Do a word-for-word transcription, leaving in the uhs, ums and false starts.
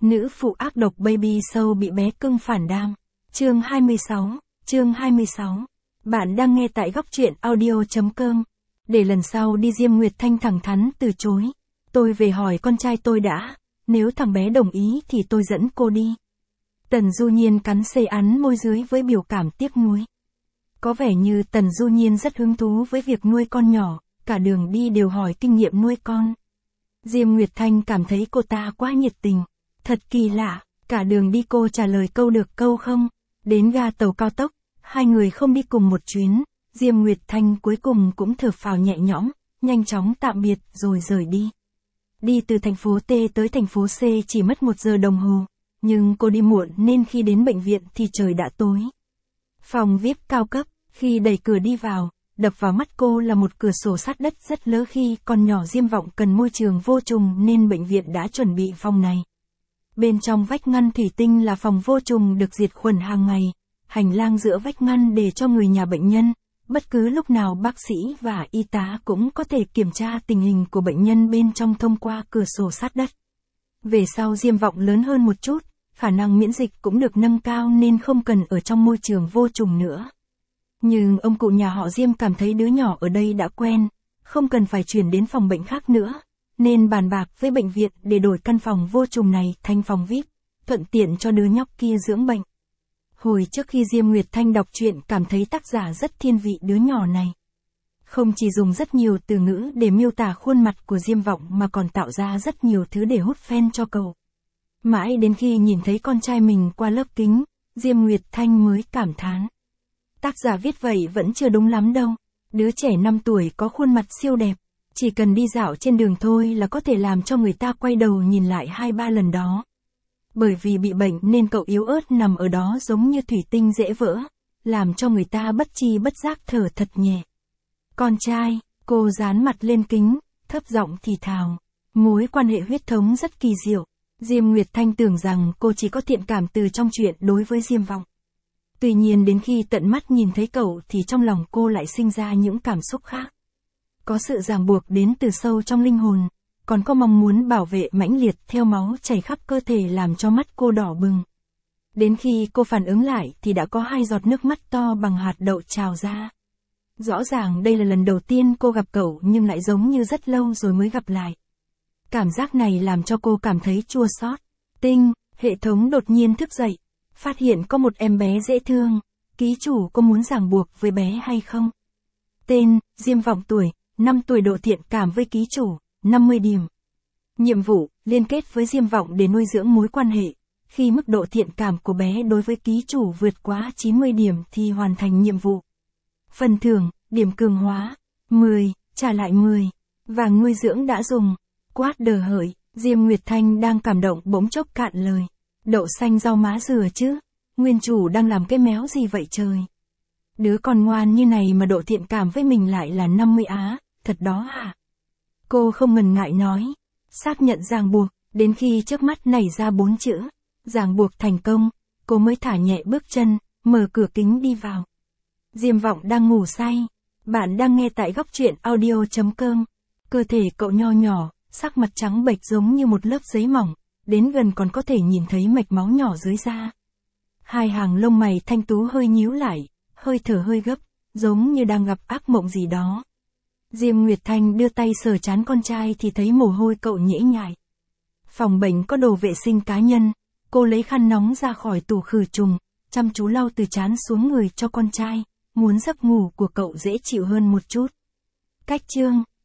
Nữ phụ ác độc baby show bị bé cưng phản đam. Chương hai mươi sáu, chương hai mươi sáu. Bạn đang nghe tại góc truyện audio.com. Để lần sau đi Diêm Nguyệt Thanh thẳng thắn từ chối. Tôi về hỏi con trai tôi đã, nếu thằng bé đồng ý thì tôi dẫn cô đi. Tần Du Nhiên cắn xê án môi dưới với biểu cảm tiếc nuối. Có vẻ như Tần Du Nhiên rất hứng thú với việc nuôi con nhỏ, cả đường đi đều hỏi kinh nghiệm nuôi con. Diêm Nguyệt Thanh cảm thấy cô ta quá nhiệt tình. Thật kỳ lạ, cả đường đi cô trả lời câu được câu không. Đến ga tàu cao tốc, hai người không đi cùng một chuyến, Diêm Nguyệt Thanh cuối cùng cũng thở phào nhẹ nhõm, nhanh chóng tạm biệt rồi rời đi. Đi từ thành phố T tới thành phố C chỉ mất một giờ đồng hồ, nhưng cô đi muộn nên khi đến bệnh viện thì trời đã tối. Phòng vi ai pi cao cấp, khi đẩy cửa đi vào, đập vào mắt cô là một cửa sổ sát đất rất lớn. Khi con nhỏ Diêm Vọng cần môi trường vô trùng nên bệnh viện đã chuẩn bị phòng này. Bên trong vách ngăn thủy tinh là phòng vô trùng được diệt khuẩn hàng ngày, hành lang giữa vách ngăn để cho người nhà bệnh nhân, bất cứ lúc nào bác sĩ và y tá cũng có thể kiểm tra tình hình của bệnh nhân bên trong thông qua cửa sổ sát đất. Về sau Diêm Vọng lớn hơn một chút, khả năng miễn dịch cũng được nâng cao nên không cần ở trong môi trường vô trùng nữa. Nhưng ông cụ nhà họ Diêm cảm thấy đứa nhỏ ở đây đã quen, không cần phải chuyển đến phòng bệnh khác nữa, nên bàn bạc với bệnh viện để đổi căn phòng vô trùng này thành phòng vi ai pi, thuận tiện cho đứa nhóc kia dưỡng bệnh. Hồi trước khi Diêm Nguyệt Thanh đọc truyện cảm thấy tác giả rất thiên vị đứa nhỏ này. Không chỉ dùng rất nhiều từ ngữ để miêu tả khuôn mặt của Diêm Vọng mà còn tạo ra rất nhiều thứ để hút fan cho cậu. Mãi đến khi nhìn thấy con trai mình qua lớp kính, Diêm Nguyệt Thanh mới cảm thán. Tác giả viết vậy vẫn chưa đúng lắm đâu. Đứa trẻ năm tuổi có khuôn mặt siêu đẹp, chỉ cần đi dạo trên đường thôi là có thể làm cho người ta quay đầu nhìn lại hai ba lần đó. Bởi vì bị bệnh nên cậu yếu ớt nằm ở đó giống như thủy tinh dễ vỡ, làm cho người ta bất tri bất giác thở thật nhẹ. Con trai, cô dán mặt lên kính, thấp giọng thì thào. Mối quan hệ huyết thống rất kỳ diệu. Diêm Nguyệt Thanh tưởng rằng cô chỉ có thiện cảm từ trong chuyện đối với Diêm Vọng. Tuy nhiên đến khi tận mắt nhìn thấy cậu thì trong lòng cô lại sinh ra những cảm xúc khác. Có sự ràng buộc đến từ sâu trong linh hồn, còn có mong muốn bảo vệ mãnh liệt theo máu chảy khắp cơ thể làm cho mắt cô đỏ bừng. Đến khi cô phản ứng lại thì đã có hai giọt nước mắt to bằng hạt đậu trào ra. Rõ ràng đây là lần đầu tiên cô gặp cậu nhưng lại giống như rất lâu rồi mới gặp lại. Cảm giác này làm cho cô cảm thấy chua xót. Tinh, hệ thống đột nhiên thức dậy, phát hiện có một em bé dễ thương. Ký chủ có muốn ràng buộc với bé hay không? Tên, Diêm Vọng tuổi, năm tuổi độ thiện cảm với ký chủ, năm mươi điểm. Nhiệm vụ, liên kết với Diêm Vọng để nuôi dưỡng mối quan hệ. Khi mức độ thiện cảm của bé đối với ký chủ vượt quá chín mươi điểm thì hoàn thành nhiệm vụ. Phần thưởng, điểm cường hóa, mười, trả lại mười. Và nuôi dưỡng đã dùng. Quát đờ hởi, Diêm Nguyệt Thanh đang cảm động bỗng chốc cạn lời. Đậu xanh rau má dừa chứ, nguyên chủ đang làm cái méo gì vậy trời? Đứa con ngoan như này mà độ thiện cảm với mình lại là năm mươi á, thật đó hả? Cô không ngần ngại nói, xác nhận ràng buộc, đến khi trước mắt nảy ra bốn chữ, ràng buộc thành công, cô mới thả nhẹ bước chân, mở cửa kính đi vào. Diêm Vọng đang ngủ say, bạn đang nghe tại góc truyện audio.com, cơ thể cậu nho nhỏ, sắc mặt trắng bệch giống như một lớp giấy mỏng, đến gần còn có thể nhìn thấy mạch máu nhỏ dưới da. Hai hàng lông mày thanh tú hơi nhíu lại, hơi thở hơi gấp, giống như đang gặp ác mộng gì đó. Diêm Nguyệt Thanh đưa tay sờ trán con trai thì thấy mồ hôi cậu nhễ nhại. Phòng bệnh có đồ vệ sinh cá nhân, cô lấy khăn nóng ra khỏi tủ khử trùng, chăm chú lau từ trán xuống người cho con trai, muốn giấc ngủ của cậu dễ chịu hơn một chút. Cách chương